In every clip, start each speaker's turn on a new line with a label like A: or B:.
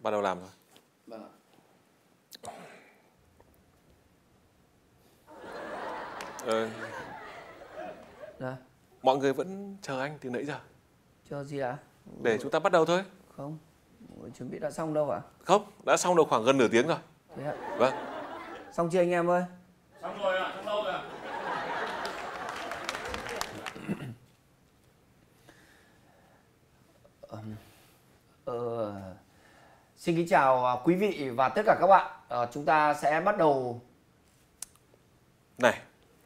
A: bắt đầu làm thôi.
B: Vâng ạ. Dạ.
A: Mọi người vẫn chờ anh từ nãy giờ.
B: Chờ gì ạ?
A: Để chúng ta bắt đầu thôi.
B: Không, chuẩn bị đã xong đâu ạ?
A: Không, đã xong được khoảng gần nửa tiếng rồi.
B: Thế ạ?
A: Vâng.
B: Xong chưa anh em ơi?
C: Xong rồi ạ, xong lâu rồi ạ.
B: Xin kính chào quý vị và tất cả các bạn. Chúng ta sẽ bắt đầu.
A: Này,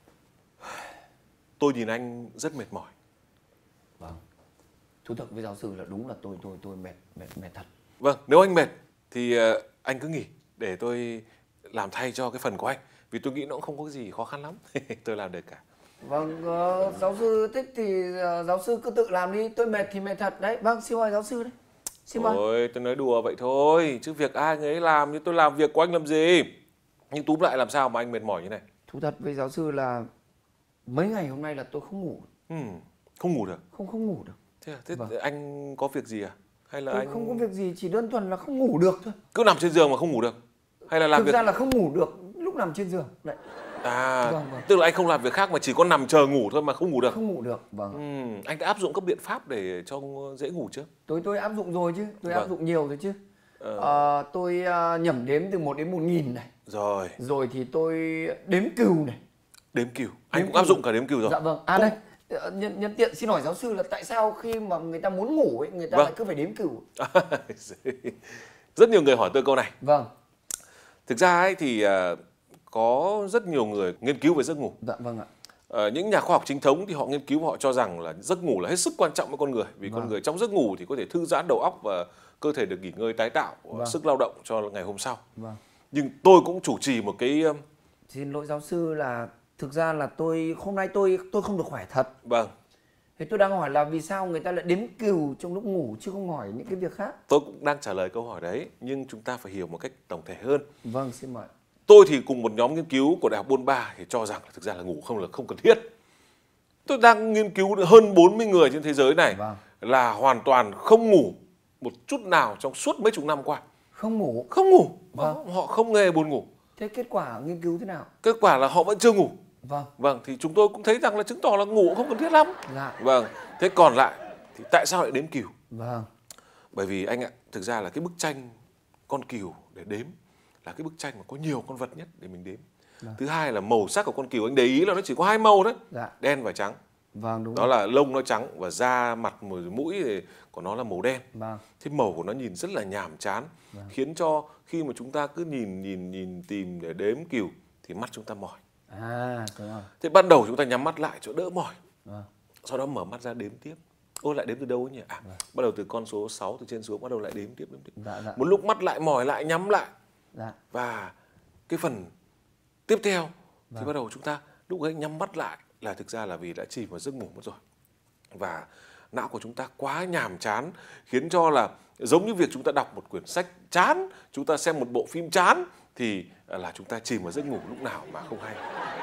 A: tôi nhìn anh rất mệt mỏi.
B: Vâng. Thú thật với giáo sư là đúng là tôi mệt thật.
A: Vâng, nếu anh mệt thì anh cứ nghỉ để tôi làm thay cho cái phần của anh. Vì tôi nghĩ nó cũng không có gì khó khăn lắm. Tôi làm được cả.
B: Vâng, giáo sư thích thì giáo sư cứ tự làm đi. Tôi mệt thì mệt thật đấy. Vâng, xin mời giáo sư đấy. Xin mời.
A: Ôi, tôi nói đùa vậy thôi. Chứ việc ai người ấy làm, chứ tôi làm việc của anh làm gì. Nhưng túm lại làm sao mà anh mệt mỏi như này?
B: Thú thật với giáo sư là mấy ngày hôm nay là tôi không ngủ.
A: Không ngủ được.
B: Không ngủ được.
A: Thế
B: Vâng.
A: anh có việc gì à? Hay là
B: Tôi
A: anh
B: không có việc gì, chỉ đơn thuần là không ngủ được thôi.
A: cứ nằm trên giường mà không ngủ được? Hay là làm
B: Thực
A: việc...
B: ra là không ngủ được lúc nằm trên giường. Đấy.
A: À,
B: Vâng.
A: tức là anh không làm việc khác mà chỉ có nằm chờ ngủ thôi mà không ngủ được.
B: Không ngủ được, vâng.
A: Anh đã áp dụng các biện pháp để cho dễ ngủ chưa?
B: Tôi áp dụng rồi chứ, tôi
A: Vâng.
B: áp dụng nhiều rồi chứ. Tôi nhẩm đếm từ 1 đến 1000 này.
A: Rồi.
B: Rồi thì tôi đếm cừu này.
A: Đếm cừu. Anh cũng áp dụng cả đếm cừu rồi.
B: Dạ vâng. À đây, nhân tiện xin hỏi giáo sư là tại sao khi mà người ta muốn ngủ ấy, người ta lại cứ phải đếm cừu?
A: Rất nhiều người hỏi tôi câu này.
B: Vâng.
A: Thực ra ấy thì có rất nhiều người nghiên cứu về giấc ngủ.
B: Dạ vâng ạ.
A: Những nhà khoa học chính thống thì họ nghiên cứu, họ cho rằng là giấc ngủ là hết sức quan trọng với con người. Vì con người trong giấc ngủ thì có thể thư giãn đầu óc và cơ thể được nghỉ ngơi tái tạo sức lao động cho ngày hôm sau.
B: Vâng.
A: Nhưng tôi cũng chủ trì một cái...
B: Xin lỗi giáo sư là thực ra là hôm nay tôi không được khỏe thật.
A: Vâng.
B: Thế tôi đang hỏi là vì sao người ta lại đếm cừu trong lúc ngủ chứ không hỏi những cái việc khác.
A: Tôi cũng đang trả lời câu hỏi đấy, nhưng chúng ta phải hiểu một cách tổng thể hơn.
B: Vâng, xin mời.
A: Tôi thì cùng một nhóm nghiên cứu của Đại học Bôn-ba thì cho rằng thực ra là ngủ không cần thiết. Tôi đang nghiên cứu hơn 40 người trên thế giới này.
B: Vâng.
A: Là hoàn toàn không ngủ một chút nào trong suốt mấy chục năm qua.
B: Không ngủ?
A: Không ngủ.
B: Vâng.
A: Họ không hề buồn ngủ.
B: Thế kết quả nghiên cứu thế nào?
A: Kết quả là họ vẫn chưa ngủ.
B: Vâng.
A: Vâng, thì chúng tôi cũng thấy rằng là chứng tỏ là ngủ không cần thiết lắm.
B: Dạ.
A: Vâng, thế còn lại thì tại sao lại đếm cừu?
B: Vâng.
A: Bởi vì anh ạ, thực ra là cái bức tranh con cừu để đếm là cái bức tranh mà có nhiều con vật nhất để mình đếm.
B: Vâng.
A: Thứ hai là màu sắc của con cừu, anh để ý là nó chỉ có 2 màu đấy.
B: Dạ.
A: Đen và trắng.
B: Vâng, đúng
A: Đó
B: rồi.
A: là lông nó trắng và da, mặt, mũi thì của nó là màu đen.
B: Vâng.
A: Thế màu của nó nhìn rất là nhàm chán.
B: Vâng.
A: Khiến cho khi mà chúng ta cứ nhìn tìm để đếm cừu thì mắt chúng ta mỏi.
B: À, đúng rồi.
A: Thế ban đầu chúng ta nhắm mắt lại cho đỡ mỏi.
B: Vâng.
A: Sau đó mở mắt ra đếm tiếp. Ô, lại đếm từ đâu ấy nhỉ?
B: Vâng.
A: Bắt đầu từ con số 6 từ trên xuống, bắt đầu lại đếm tiếp.
B: Dạ.
A: Một lúc mắt lại mỏi lại nhắm lại.
B: Dạ.
A: Và cái phần tiếp theo thì
B: Vâng.
A: bắt đầu chúng ta lúc ấy nhắm mắt lại là thực ra là vì đã chìm vào giấc ngủ mất rồi. Và não của chúng ta quá nhàm chán, khiến cho là giống như việc chúng ta đọc một quyển sách chán, chúng ta xem một bộ phim chán thì là chúng ta chìm vào giấc ngủ lúc nào mà không hay.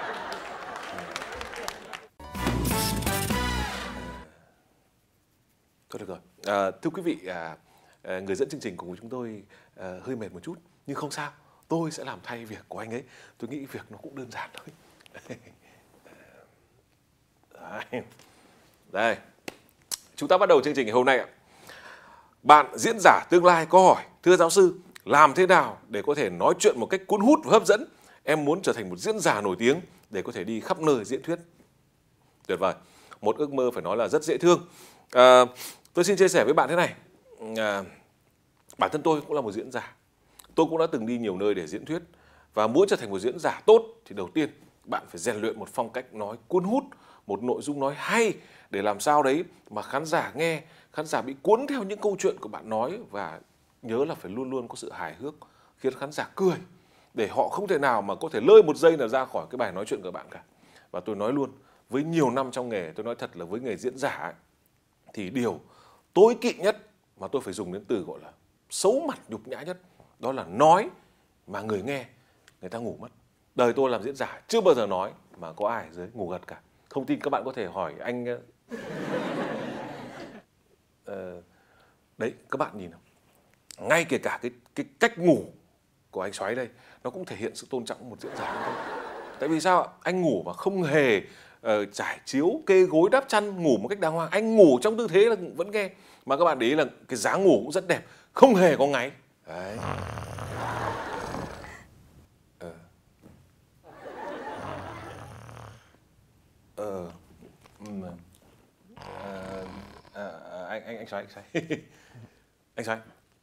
A: Thôi được rồi. Thưa quý vị, người dẫn chương trình cùng với chúng tôi hơi mệt một chút, nhưng không sao. Tôi sẽ làm thay việc của anh ấy. Tôi nghĩ việc nó cũng đơn giản thôi. Đây. Chúng ta bắt đầu chương trình ngày hôm nay ạ. Bạn diễn giả tương lai có hỏi: thưa giáo sư, làm thế nào để có thể nói chuyện một cách cuốn hút và hấp dẫn? Em muốn trở thành một diễn giả nổi tiếng để có thể đi khắp nơi diễn thuyết. Tuyệt vời. Một ước mơ phải nói là rất dễ thương. Tôi xin chia sẻ với bạn thế này. Bản thân tôi cũng là một diễn giả. Tôi cũng đã từng đi nhiều nơi để diễn thuyết. Và muốn trở thành một diễn giả tốt thì đầu tiên bạn phải rèn luyện một phong cách nói cuốn hút, một nội dung nói hay, để làm sao đấy mà khán giả nghe, khán giả bị cuốn theo những câu chuyện của bạn nói. Và nhớ là phải luôn luôn có sự hài hước, khiến khán giả cười, để họ không thể nào mà có thể lơi một giây nào ra khỏi cái bài nói chuyện của bạn cả. Và tôi nói luôn, với nhiều năm trong nghề, tôi nói thật là với nghề diễn giả ấy, thì điều tối kỵ nhất mà tôi phải dùng đến từ gọi là xấu mặt nhục nhã nhất, đó là nói mà người nghe người ta ngủ mất. Đời tôi làm diễn giả chưa bao giờ nói mà có ai dưới ngủ gật cả. Không tin các bạn có thể hỏi anh. Đấy, các bạn nhìn nào. ngay kể cả cái cách ngủ của anh Xoáy đây nó cũng thể hiện sự tôn trọng một diễn giả không? Tại vì sao ạ? Anh ngủ mà không hề trải chiếu, kê gối, đắp chăn, ngủ một cách đàng hoàng. Anh ngủ trong tư thế là vẫn nghe. Mà các bạn để ý là cái dáng ngủ cũng rất đẹp, không hề có ngáy. Đấy. Anh Xoáy. Anh Xoáy.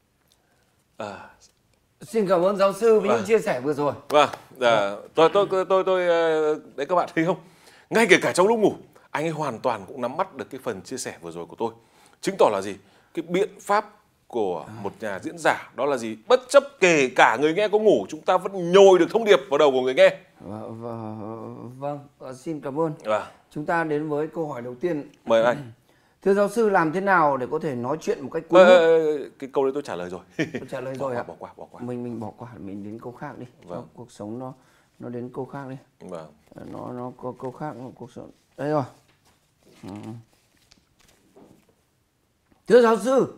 B: Xin cảm ơn giáo sư với những chia sẻ vừa rồi.
A: Vâng, tôi đấy các bạn thấy không? Ngay kể cả trong lúc ngủ, anh ấy hoàn toàn cũng nắm bắt được cái phần chia sẻ vừa rồi của tôi. Chứng tỏ là gì? Cái biện pháp của một nhà diễn giả đó là gì? Bất chấp kể cả người nghe có ngủ, chúng ta vẫn nhồi được thông điệp vào đầu của người nghe.
B: Vâng, xin cảm ơn. Chúng ta đến với câu hỏi đầu tiên.
A: Mời anh.
B: Thưa giáo sư, làm thế nào để có thể nói chuyện một cách cuốn hút?
A: Cái câu đấy tôi trả lời rồi.
B: Tôi trả lời rồi ạ.
A: Bỏ qua.
B: Mình bỏ qua, mình đến câu khác đi.
A: Vâng.
B: Cuộc sống nó đến câu khác đi.
A: Vâng.
B: Nó có câu khác, cuộc sống. Đây rồi. Thưa giáo sư.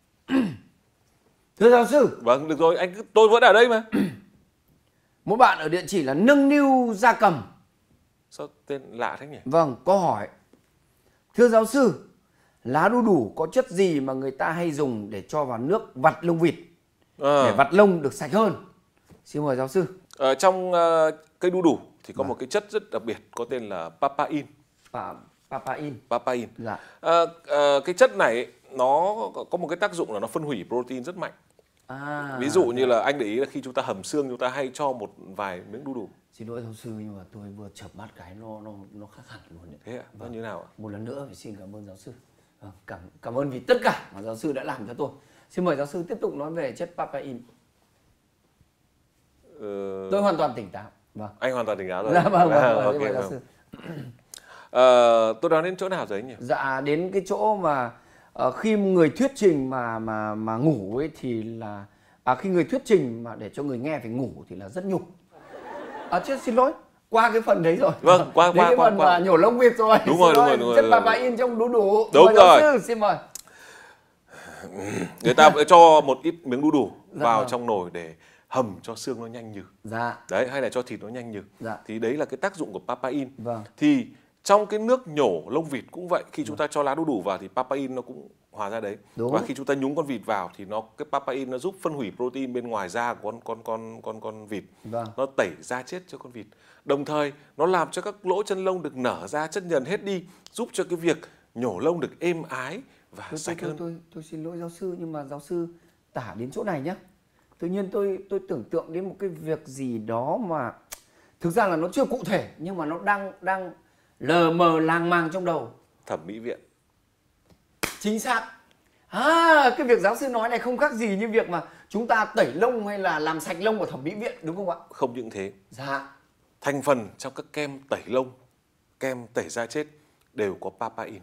B: Thưa giáo sư.
A: Vâng, được rồi, tôi vẫn ở đây mà.
B: Một bạn ở địa chỉ là Nâng Niu Gia Cầm.
A: Sao tên lạ thế nhỉ?
B: Vâng, câu hỏi. Thưa giáo sư, lá đu đủ có chất gì mà người ta hay dùng để cho vào nước vặt lông vịt để vặt lông được sạch hơn? Xin mời giáo sư.
A: Trong cây đu đủ thì có một cái chất rất đặc biệt có tên là papain. Papain.
B: Dạ.
A: Cái chất này nó có một cái tác dụng là nó phân hủy protein rất mạnh. Ví dụ như là anh để ý là khi chúng ta hầm xương chúng ta hay cho một vài miếng đu đủ.
B: Xin lỗi giáo sư nhưng mà tôi vừa chợp mắt cái nó khác hẳn luôn đấy.
A: Thế ạ? Nó như nào ạ?
B: Một lần nữa phải xin cảm ơn giáo sư. Cảm ơn vì tất cả mà giáo sư đã làm cho tôi. Xin mời giáo sư tiếp tục nói về chất papain. Tôi hoàn toàn tỉnh táo. Vâng.
A: Anh hoàn toàn tỉnh táo rồi.
B: Dạ vâng.
A: Okay,
B: mời giáo sư.
A: Tôi nói đến chỗ nào rồi nhỉ?
B: Dạ đến cái chỗ mà khi người thuyết trình mà ngủ ấy thì là khi người thuyết trình mà để cho người nghe phải ngủ thì là rất nhục. Chứ xin lỗi, qua cái phần đấy rồi.
A: Vâng, qua
B: cái phần mà nhổ lông vịt rồi.
A: Đúng rồi.
B: Chất papain trong đu đủ.
A: Đúng
B: mời
A: rồi.
B: Giáo sư, xin mời.
A: Người ta cho một ít miếng đu đủ vào trong nồi để hầm cho xương nó nhanh nhừ.
B: Dạ.
A: Đấy, hay là cho thịt nó nhanh nhừ.
B: Dạ.
A: Thì đấy là cái tác dụng của papain.
B: Vâng.
A: Thì trong cái nước nhổ lông vịt cũng vậy, khi chúng ta cho lá đu đủ vào thì papain nó cũng hòa ra đấy.
B: Đúng.
A: Và khi chúng ta nhúng con vịt vào thì cái papain nó giúp phân hủy protein bên ngoài da của con vịt.
B: Vâng.
A: Nó tẩy da chết cho con vịt. Đồng thời nó làm cho các lỗ chân lông được nở ra, chất nhờn hết đi, giúp cho cái việc nhổ lông được êm ái và sạch hơn.
B: Tôi xin lỗi giáo sư nhưng mà giáo sư tả đến chỗ này nhé. Tự nhiên tôi tưởng tượng đến một cái việc gì đó mà thực ra là nó chưa cụ thể nhưng mà nó đang lờ mờ làng màng trong đầu.
A: Thẩm mỹ viện.
B: Chính xác. Cái việc giáo sư nói này không khác gì như việc mà chúng ta tẩy lông hay là làm sạch lông của thẩm mỹ viện đúng không ạ?
A: Không những thế.
B: Dạ.
A: Thành phần trong các kem tẩy lông, kem tẩy da chết đều có papain.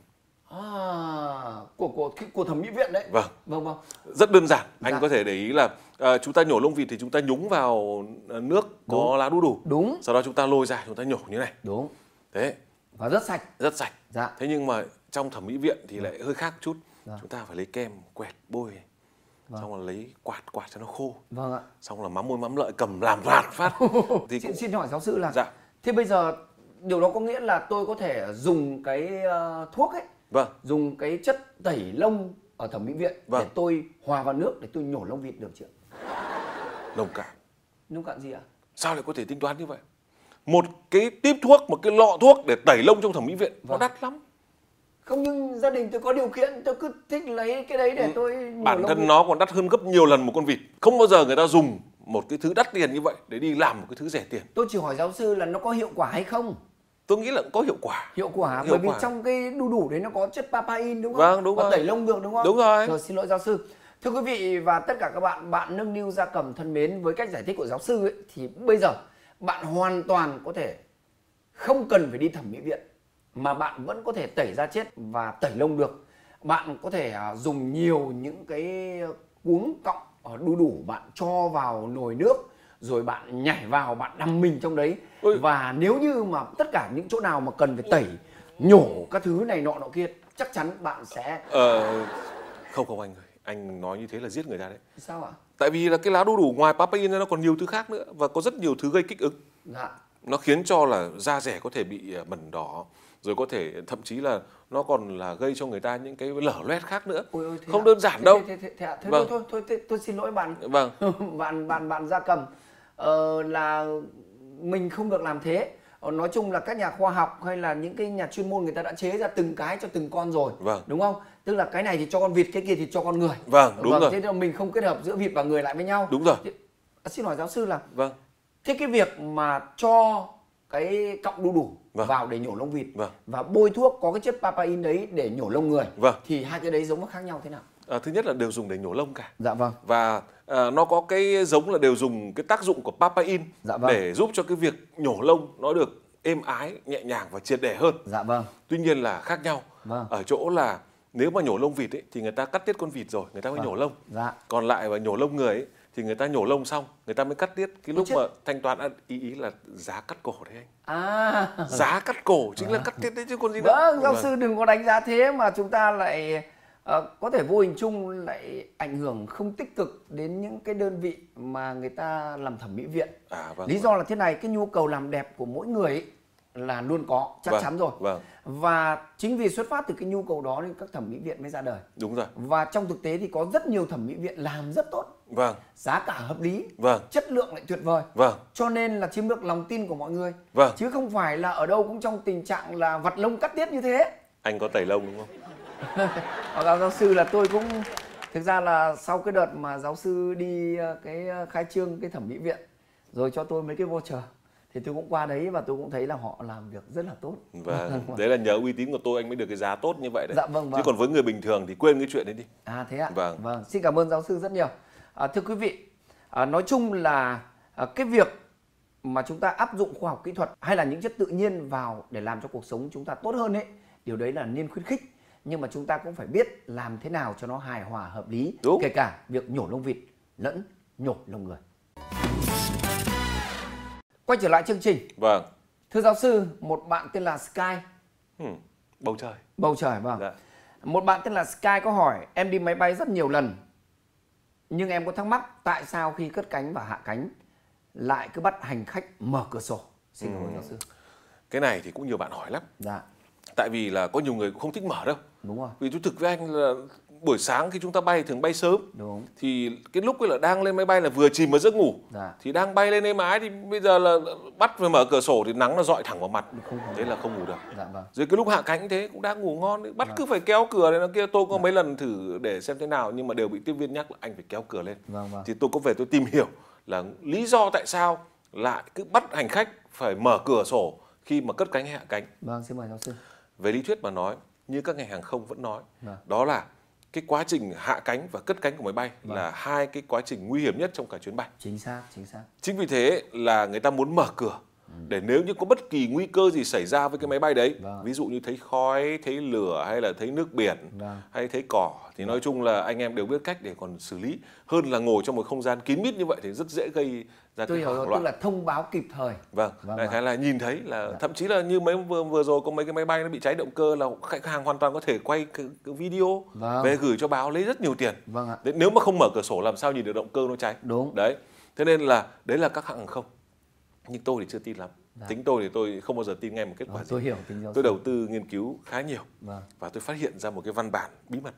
B: Của thẩm mỹ viện đấy.
A: Vâng. Rất đơn giản. Anh
B: Dạ.
A: có thể để ý là chúng ta nhổ lông vịt thì chúng ta nhúng vào nước có lá đu đủ.
B: Đúng.
A: Sau đó chúng ta lôi ra, chúng ta nhổ như này.
B: Đúng.
A: Thế.
B: Và rất sạch.
A: Rất sạch.
B: Dạ.
A: Thế nhưng mà trong thẩm mỹ viện thì lại hơi khác chút.
B: Dạ.
A: Chúng ta phải lấy kem quẹt bôi. Vâng. Xong rồi lấy quạt cho nó khô.
B: Vâng ạ.
A: Xong là mắm môi mắm lợi cầm làm vạt phát.
B: Thì xin hỏi giáo sư là
A: dạ.
B: Thế bây giờ điều đó có nghĩa là tôi có thể dùng cái thuốc ấy.
A: Vâng.
B: Dùng cái chất tẩy lông ở thẩm mỹ viện để tôi hòa vào nước để tôi nhổ lông vịt được chưa?
A: Nông cạn.
B: Nông cạn gì ạ?
A: Sao lại có thể tính toán như vậy? Một cái típ thuốc, một cái lọ thuốc để tẩy lông trong thẩm mỹ viện nó đắt lắm.
B: Không, nhưng gia đình tôi có điều kiện, tôi cứ thích lấy cái đấy để tôi nhổ
A: bản
B: lông
A: thân
B: vịt.
A: nó còn đắt hơn gấp nhiều lần một con vịt. Không bao giờ người ta dùng một cái thứ đắt tiền như vậy để đi làm một cái thứ rẻ tiền.
B: Tôi chỉ hỏi giáo sư là nó có hiệu quả hay không?
A: Tôi nghĩ là có hiệu quả.
B: Hiệu quả bởi vì trong cái đu đủ đấy nó có chất papain đúng không?
A: Vâng, đúng
B: và
A: rồi.
B: tẩy lông được đúng không?
A: Đúng rồi.
B: Rồi, xin lỗi giáo sư. Thưa quý vị và tất cả các bạn Nâng Niu Gia Cầm thân mến, với cách giải thích của giáo sư ấy, thì bây giờ bạn hoàn toàn có thể không cần phải đi thẩm mỹ viện mà bạn vẫn có thể tẩy da chết và tẩy lông được. Bạn có thể dùng nhiều những cái cuống cọng ở đu đủ, bạn cho vào nồi nước rồi bạn nhảy vào, bạn đắm mình trong đấy. Và nếu như mà tất cả những chỗ nào mà cần phải tẩy, nhổ các thứ này nọ kia, chắc chắn bạn sẽ
A: Không anh ơi, Anh nói như thế là giết người ta đấy.
B: Sao ạ?
A: Tại vì là cái lá đu đủ ngoài papain nó còn nhiều thứ khác nữa và có rất nhiều thứ gây kích ứng.
B: Dạ.
A: Nó khiến cho là da dẻ có thể bị mẩn đỏ, rồi có thể thậm chí là nó còn là gây cho người ta những cái lở loét khác nữa.
B: Ôi,
A: không đơn giản đâu.
B: Vâng. Thôi, tôi xin lỗi bạn.
A: Vâng.
B: bạn Gia Cầm, là mình không được làm thế. Nói chung là các nhà khoa học hay là những cái nhà chuyên môn người ta đã chế ra từng cái cho từng con rồi.
A: Vâng.
B: Đúng không? Tức là cái này thì cho con vịt, cái kia thì cho con người.
A: Vâng, đúng rồi.
B: Thế nên mình không kết hợp giữa vịt và người lại với nhau.
A: Đúng rồi.
B: Xin hỏi giáo sư là
A: Vâng.
B: thế cái việc mà cho cái cọng đu đủ vào để nhổ lông vịt và bôi thuốc có cái chất papain đấy để nhổ lông người, thì hai cái đấy giống nó khác nhau thế nào?
A: Thứ nhất là đều dùng để nhổ lông cả.
B: Dạ vâng.
A: Và nó có cái giống là đều dùng cái tác dụng của papain để giúp cho cái việc nhổ lông nó được êm ái, nhẹ nhàng và triệt để hơn.
B: Dạ vâng.
A: Tuy nhiên là khác nhau ở chỗ là nếu mà nhổ lông vịt ấy, thì người ta cắt tiết con vịt rồi người ta mới nhổ lông. Còn lại và nhổ lông người ấy, thì người ta nhổ lông xong người ta mới cắt tiết. Cái lúc mà thanh toán ý là giá cắt cổ đấy anh. Giá cắt cổ chính là cắt tiết đấy chứ còn gì nữa.
B: Vâng, giáo sư đừng có đánh giá thế mà chúng ta lại có thể vô hình chung lại ảnh hưởng không tích cực đến những cái đơn vị mà người ta làm thẩm mỹ viện. Lý do là thế này, cái nhu cầu làm đẹp của mỗi người ấy là luôn có, chắc chắn rồi. Và chính vì xuất phát từ cái nhu cầu đó nên các thẩm mỹ viện mới ra đời.
A: Đúng rồi.
B: Và trong thực tế thì có rất nhiều thẩm mỹ viện làm rất tốt. Giá cả hợp lý, chất lượng lại tuyệt vời. Cho nên là chiếm được lòng tin của mọi người. Chứ không phải là ở đâu cũng trong tình trạng là vặt lông cắt tiết như thế.
A: Anh có tẩy lông đúng không?
B: Giáo sư là tôi cũng thực ra là sau cái đợt mà giáo sư đi cái khai trương cái thẩm mỹ viện rồi cho tôi mấy cái voucher thì tôi cũng qua đấy và tôi cũng thấy là họ làm việc rất là tốt.
A: Đấy là nhờ uy tín của tôi anh mới được cái giá tốt như vậy đấy.
B: Vâng.
A: Chứ còn với người bình thường thì quên cái chuyện đấy đi.
B: Thế ạ. Vâng. Xin cảm ơn giáo sư rất nhiều. Thưa quý vị, nói chung là cái việc mà chúng ta áp dụng khoa học kỹ thuật hay là những chất tự nhiên vào để làm cho cuộc sống chúng ta tốt hơn ấy, điều đấy là nên khuyến khích. Nhưng mà chúng ta cũng phải biết làm thế nào cho nó hài hòa hợp lý. Kể cả việc nhổ lông vịt lẫn nhổ lông người. Quay trở lại chương trình. Thưa giáo sư, một bạn tên là Sky.
A: Bầu trời.
B: Một bạn tên là Sky có hỏi, em đi máy bay rất nhiều lần, nhưng em có thắc mắc tại sao khi cất cánh và hạ cánh lại cứ bắt hành khách mở cửa sổ. Xin cảm ơn giáo sư.
A: Cái này thì cũng nhiều bạn hỏi lắm. Tại vì là có nhiều người cũng không thích mở đâu.
B: Đúng rồi.
A: Vì thú thực với anh là buổi sáng khi chúng ta bay thường bay sớm. Thì cái lúc ấy là đang lên máy bay là vừa chìm vào giấc ngủ. Thì đang bay lên êm ái thì bây giờ là bắt phải mở cửa sổ thì nắng nó dọi thẳng vào mặt. Thế là không ngủ được. Rồi cái lúc hạ cánh thế cũng đang ngủ ngon, bắt cứ phải kéo cửa này nó kia. Tôi có mấy lần thử để xem thế nào nhưng mà đều bị tiếp viên nhắc là anh phải kéo cửa lên. Thì tôi có về tôi tìm hiểu là lý do tại sao lại cứ bắt hành khách phải mở cửa sổ khi mà cất cánh hay hạ cánh.
B: Xin mời giáo sư.
A: Về lý thuyết mà nói, như các ngành hàng không vẫn nói, đó là cái quá trình hạ cánh và cất cánh của máy bay là hai cái quá trình nguy hiểm nhất trong cả chuyến bay.
B: Chính xác.
A: Chính vì thế là người ta muốn mở cửa để nếu như có bất kỳ nguy cơ gì xảy ra với cái máy bay đấy, ví dụ như thấy khói, thấy lửa hay là thấy nước biển hay thấy cỏ thì nói chung là anh em đều biết cách để còn xử lý, hơn là ngồi trong một không gian kín mít như vậy thì rất dễ gây ra cái hoảng loạn.
B: Tức là thông báo kịp thời.
A: Đại khái là nhìn thấy là thậm chí là như mấy vừa rồi có mấy cái máy bay nó bị cháy động cơ là khách hàng hoàn toàn có thể quay cái video về gửi cho báo lấy rất nhiều tiền. Nếu mà không mở cửa sổ làm sao nhìn được động cơ nó cháy. Đấy. Thế nên là đấy là các hãng hàng không. Nhưng tôi thì chưa tin lắm. Tính tôi thì tôi không bao giờ tin ngay một kết quả gì. Tôi đầu tư nghiên cứu khá nhiều và tôi phát hiện ra một cái văn bản bí mật.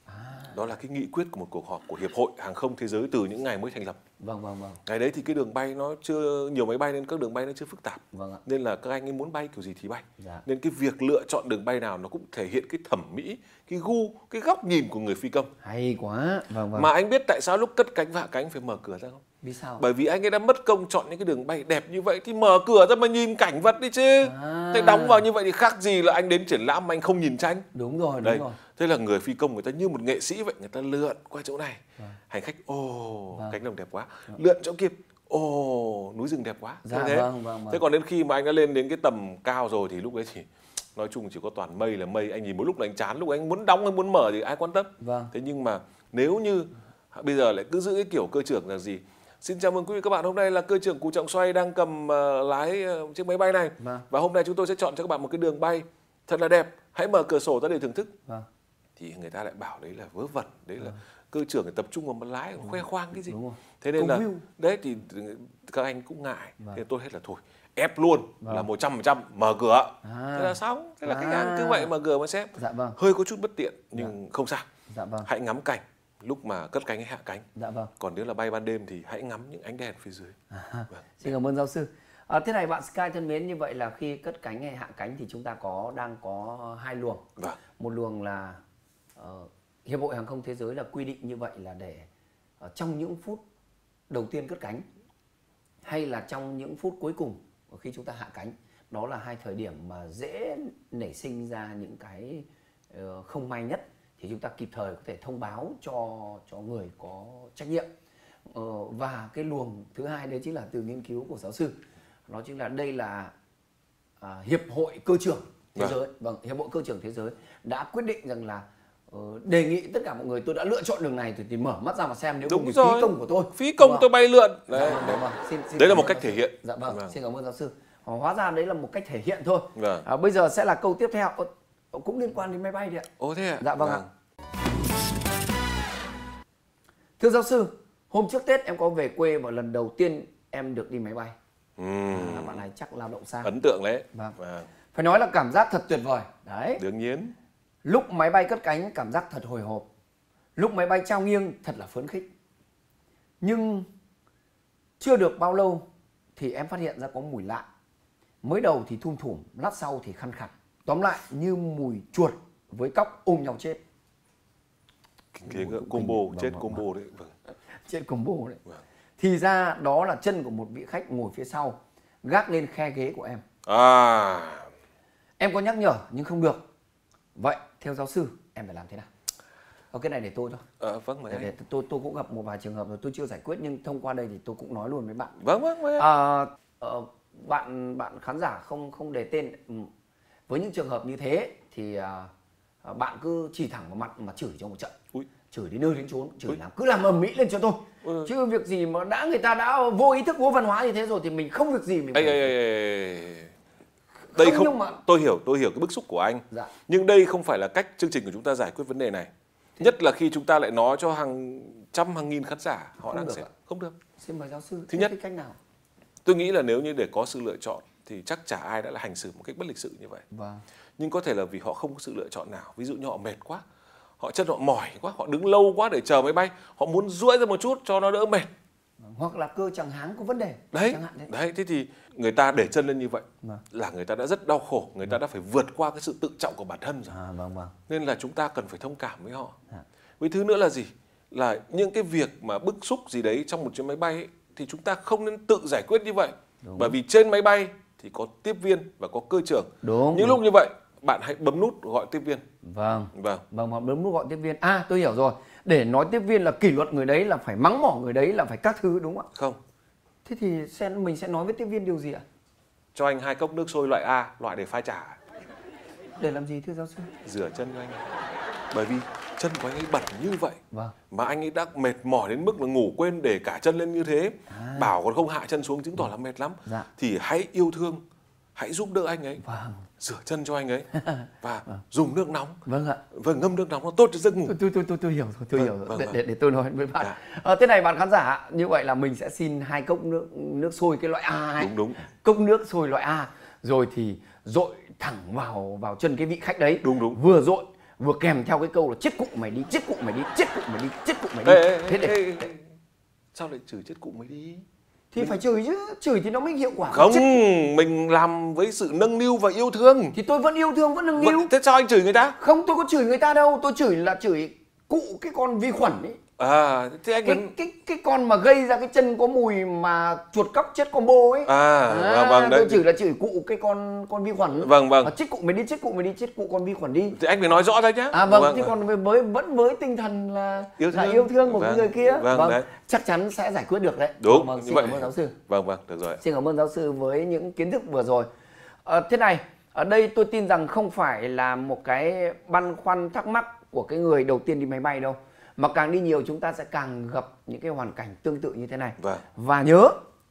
A: Đó là cái nghị quyết của một cuộc họp của Hiệp hội Hàng không Thế giới từ những ngày mới thành lập. Ngày đấy thì cái đường bay nó chưa nhiều máy bay nên các đường bay nó chưa phức tạp. Nên là các anh ấy muốn bay kiểu gì thì bay. Nên cái việc lựa chọn đường bay nào nó cũng thể hiện cái thẩm mỹ, cái gu, cái góc nhìn của người phi công.
B: Hay quá.
A: Mà anh biết tại sao lúc cất cánh và hạ cánh phải mở cửa ra không?
B: Vì sao?
A: Bởi vì anh ấy đã mất công chọn những cái đường bay đẹp như vậy thì mở cửa ra mà nhìn cảnh vật đi chứ. Thế đóng vào như vậy thì khác gì là anh đến triển lãm mà anh không nhìn tranh.
B: Đúng rồi.
A: Thế là người phi công người ta như một nghệ sĩ vậy, người ta lượn qua chỗ này. Hành khách cánh đồng đẹp quá. Lượn chỗ kia, núi rừng đẹp quá. Thế còn đến khi mà anh đã lên đến cái tầm cao rồi thì lúc đấy thì nói chung chỉ có toàn mây là mây. Anh nhìn một lúc là anh chán, lúc anh muốn đóng hay muốn mở thì ai quan tâm. Thế nhưng mà nếu như bây giờ lại cứ giữ cái kiểu cơ trưởng là gì? Xin chào mừng quý vị các bạn, hôm nay là cơ trưởng Cù Trọng Xoay đang cầm lái chiếc máy bay này. Và hôm nay chúng tôi sẽ chọn cho các bạn một cái đường bay thật là đẹp. Hãy mở cửa sổ ra để thưởng thức. Thì người ta lại bảo đấy là vớ vẩn, đấy là cơ trưởng tập trung vào mặt lái, khoe khoang cái gì.
B: Đúng rồi.
A: Thế nên
B: Câu
A: là
B: view.
A: đấy thì các anh cũng ngại.
B: Vâng.
A: Thế tôi hết là thôi, ép luôn là 100% mở cửa. Thế là xong. Thế là khách hàng cứ vậy mở cửa mà xem.
B: Dạ vâng.
A: Hơi có chút bất tiện nhưng không sao.
B: Dạ vâng.
A: Hãy ngắm cảnh lúc mà cất cánh hay hạ cánh.
B: Dạ vâng.
A: Còn nếu là bay ban đêm thì hãy ngắm những ánh đèn phía dưới. Vâng.
B: Xin cảm ơn giáo sư. Thế này bạn Sky thân mến, như vậy là khi cất cánh hay hạ cánh thì chúng ta đang có hai luồng.
A: Vâng.
B: Một luồng là Hiệp hội Hàng không Thế giới là quy định như vậy là để trong những phút đầu tiên cất cánh hay là trong những phút cuối cùng khi chúng ta hạ cánh, đó là hai thời điểm mà dễ nảy sinh ra những cái không may nhất, thì chúng ta kịp thời có thể thông báo cho người có trách nhiệm. Và cái luồng thứ hai đấy chính là từ nghiên cứu của giáo sư, đó chính là đây là Hiệp hội Cơ trưởng Thế giới. Vâng, Hiệp hội Cơ trưởng Thế giới đã quyết định rằng là đề nghị tất cả mọi người, tôi đã lựa chọn đường này thì mở mắt ra mà xem, nếu không thì phí công của tôi.
A: Phí công tôi bay lượn.
B: Đấy,
A: đấy là một cách thể hiện.
B: Dạ vâng, xin cảm ơn giáo sư. Hóa ra đấy là một cách thể hiện thôi.
A: Vâng.
B: Bây giờ sẽ là câu tiếp theo, cũng liên quan đến máy bay đấy ạ.
A: Ồ thế ạ?
B: Dạ vâng ạ. Thưa giáo sư, hôm trước Tết em có về quê và lần đầu tiên em được đi máy bay. Bạn này chắc lao động xa.
A: Ấn tượng đấy.
B: Vâng. Phải nói là cảm giác thật tuyệt vời. Đấy.
A: Đương nhiên.
B: Lúc máy bay cất cánh cảm giác thật hồi hộp. Lúc máy bay trao nghiêng thật là phấn khích. Nhưng chưa được bao lâu thì em phát hiện ra có mùi lạ. Mới đầu thì thum thủm, lát sau thì khăn khặt. Tóm lại như mùi chuột với cóc ôm nhau chết.
A: Cái combo, chết combo đấy. Vâng.
B: Chết combo đấy. Vâng. Thì ra đó là chân của một vị khách ngồi phía sau, gác lên khe ghế của em. Em có nhắc nhở nhưng không được. Vậy theo giáo sư em phải làm thế nào? Cái này để tôi thôi.
A: Vâng.
B: Để tôi cũng gặp một vài trường hợp rồi, tôi chưa giải quyết nhưng thông qua đây thì tôi cũng nói luôn với bạn.
A: Vâng.
B: Bạn khán giả không đề tên. Với những trường hợp như thế thì bạn cứ chỉ thẳng vào mặt mà chửi cho một trận. Chửi đến nơi đến chốn, cứ làm ầm ĩ lên cho tôi. Chứ việc gì mà người ta đã vô ý thức, vô văn hóa như thế rồi thì mình không việc gì mình
A: đây không, tôi hiểu cái bức xúc của anh.
B: Dạ.
A: Nhưng đây không phải là cách chương trình của chúng ta giải quyết vấn đề này. Nhất là khi chúng ta lại nói cho hàng trăm hàng nghìn khán giả họ đang xem. Không được.
B: Xin mời giáo sư.
A: Thứ nhất,
B: cách nào?
A: tôi nghĩ là nếu như để có sự lựa chọn thì chắc chả ai đã là hành xử một cách bất lịch sự như vậy.
B: Vâng.
A: Nhưng có thể là vì họ không có sự lựa chọn nào. Ví dụ như họ mệt quá, chân họ mỏi quá, họ đứng lâu quá để chờ máy bay, họ muốn duỗi ra một chút cho nó đỡ mệt.
B: Hoặc là cơ chằng háng có vấn đề.
A: Đấy, thế thì người ta để chân lên như vậy là người ta đã rất đau khổ, người ta đã phải vượt qua cái sự tự trọng của bản thân rồi.
B: Vâng.
A: Nên là chúng ta cần phải thông cảm với họ. Với thứ nữa là gì? Là những cái việc mà bức xúc gì đấy trong một chuyến máy bay ấy, thì chúng ta không nên tự giải quyết như vậy. Bởi vì trên máy bay thì có tiếp viên và có cơ trưởng. Những lúc như vậy bạn hãy bấm nút gọi tiếp viên.
B: Vâng, bấm nút gọi tiếp viên. Tôi hiểu rồi. Để nói tiếp viên là kỷ luật người đấy, là phải mắng mỏ người đấy, là phải các thứ, đúng không ạ?
A: Không.
B: Thế thì mình sẽ nói với tiếp viên điều gì ạ?
A: Cho anh 2 cốc nước sôi loại A, loại để pha trà.
B: Để làm gì thưa giáo sư?
A: Rửa chân cho anh. Bởi vì chân của anh ấy bẩn như vậy.
B: Vâng.
A: Mà anh ấy đã mệt mỏi đến mức là ngủ quên để cả chân lên như thế. Bảo còn không hạ chân xuống chứng tỏ là mệt lắm. Thì hãy yêu thương, hãy giúp đỡ anh ấy.
B: Vâng.
A: Rửa chân cho anh ấy và dùng nước nóng.
B: Vâng ạ.
A: Vâng, ngâm nước nóng nó tốt cho giấc ngủ.
B: Tôi hiểu rồi. Để tôi nói với bạn. Thế này bạn khán giả, như vậy là mình sẽ xin 2 cốc nước sôi cái loại A ấy.
A: Đúng.
B: Cốc nước sôi loại A, rồi thì dội thẳng vào chân cái vị khách đấy.
A: Đúng.
B: Vừa dội vừa kèm theo cái câu là chết cụ mày đi, chết cụ mày đi, chết cụ mày đi, chết cụ mày đi.
A: Thế sao lại chửi chết cụ mày đi?
B: Thì phải chửi chứ, chửi thì nó mới hiệu quả.
A: Không, mình làm với sự nâng niu và yêu thương.
B: Thì tôi vẫn yêu thương, vẫn nâng niu.
A: Thế sao anh chửi người ta?
B: Không, tôi có chửi người ta đâu, tôi chửi cụ cái con vi khuẩn ấy.
A: Thế anh
B: cái con mà gây ra cái chân có mùi mà chuột cóc chết combo ấy.
A: Vâng, đấy.
B: Tôi chửi cụ cái con vi khuẩn.
A: Vâng.
B: Chết cụ mày đi, chết cụ mày đi, chết cụ con vi khuẩn đi.
A: Thì anh phải nói rõ ra chứ.
B: Vâng, chứ còn vẫn với tinh thần là yêu thương của cái người kia. Vâng, chắc chắn sẽ giải quyết được đấy.
A: Đúng.
B: Xin cảm ơn giáo sư.
A: Vâng, được rồi.
B: Xin cảm ơn giáo sư với những kiến thức vừa rồi. Thế này, ở đây tôi tin rằng không phải là một cái băn khoăn thắc mắc của cái người đầu tiên đi máy bay đâu. Mà càng đi nhiều chúng ta sẽ càng gặp những cái hoàn cảnh tương tự như thế này. Và nhớ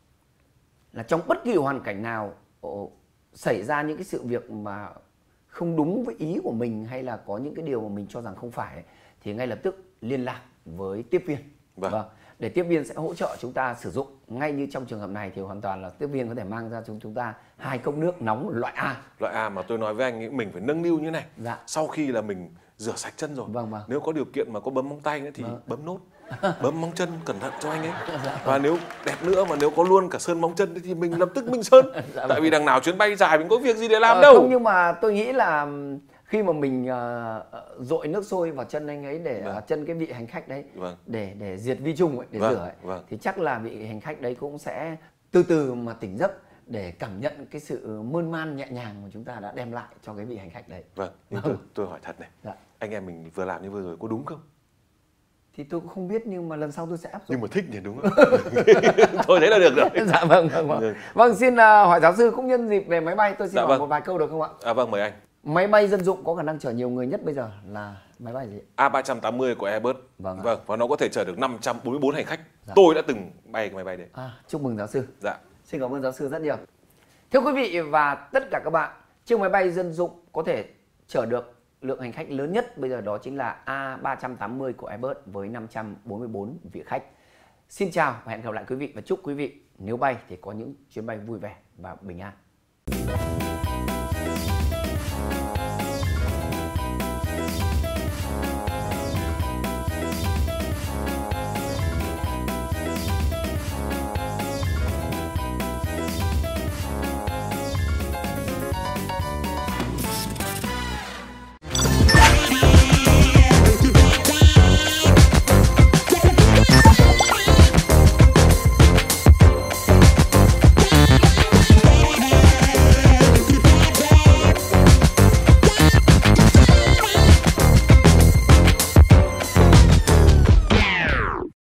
B: là trong bất kỳ hoàn cảnh nào xảy ra những cái sự việc mà không đúng với ý của mình, hay là có những cái điều mà mình cho rằng không phải ấy, thì ngay lập tức liên lạc với tiếp viên.
A: Vâng.
B: Để tiếp viên sẽ hỗ trợ chúng ta sử dụng. Ngay như trong trường hợp này thì hoàn toàn là tiếp viên có thể mang ra chúng ta 2 cốc nước nóng loại A.
A: Loại A mà tôi nói với anh ấy, mình phải nâng niu như này.
B: Dạ.
A: Sau khi là mình rửa sạch chân rồi,
B: Vâng.
A: nếu có điều kiện mà có bấm móng tay nữa thì bấm nốt. Bấm móng chân cẩn thận cho anh ấy.
B: Dạ.
A: Và nếu đẹp nữa mà nếu có luôn cả sơn móng chân thì mình lập tức mình sơn.
B: Dạ.
A: Tại vì đằng nào chuyến bay dài mình có việc gì để làm đâu.
B: Không, nhưng mà tôi nghĩ là khi mà mình dội nước sôi vào chân anh ấy để chân cái vị hành khách đấy, để diệt vi trùng ấy, để rửa ấy, thì chắc là vị hành khách đấy cũng sẽ từ từ mà tỉnh giấc để cảm nhận cái sự mơn man nhẹ nhàng mà chúng ta đã đem lại cho cái vị hành khách đấy.
A: Vâng, nhưng tôi hỏi thật này, anh em mình vừa làm như vừa rồi có đúng không?
B: Thì tôi cũng không biết, nhưng mà lần sau tôi sẽ áp dụng.
A: Nhưng mà thích nhỉ, đúng không? Thôi thế là được rồi.
B: Dạ vâng. Vâng, xin hỏi giáo sư cũng nhân dịp về máy bay, tôi xin hỏi một vài câu được không ạ?
A: Vâng, mời anh.
B: Máy bay dân dụng có khả năng chở nhiều người nhất bây giờ là máy bay gì?
A: A380 của Airbus.
B: Vâng,
A: và nó có thể chở được 544 hành khách. Tôi đã từng bay cái máy bay đấy.
B: Chúc mừng giáo sư.
A: Dạ.
B: Xin cảm ơn giáo sư rất nhiều. Thưa quý vị và tất cả các bạn, chiếc máy bay dân dụng có thể chở được lượng hành khách lớn nhất bây giờ đó chính là A380 của Airbus với 544 vị khách. Xin chào và hẹn gặp lại quý vị, và chúc quý vị nếu bay thì có những chuyến bay vui vẻ và bình an.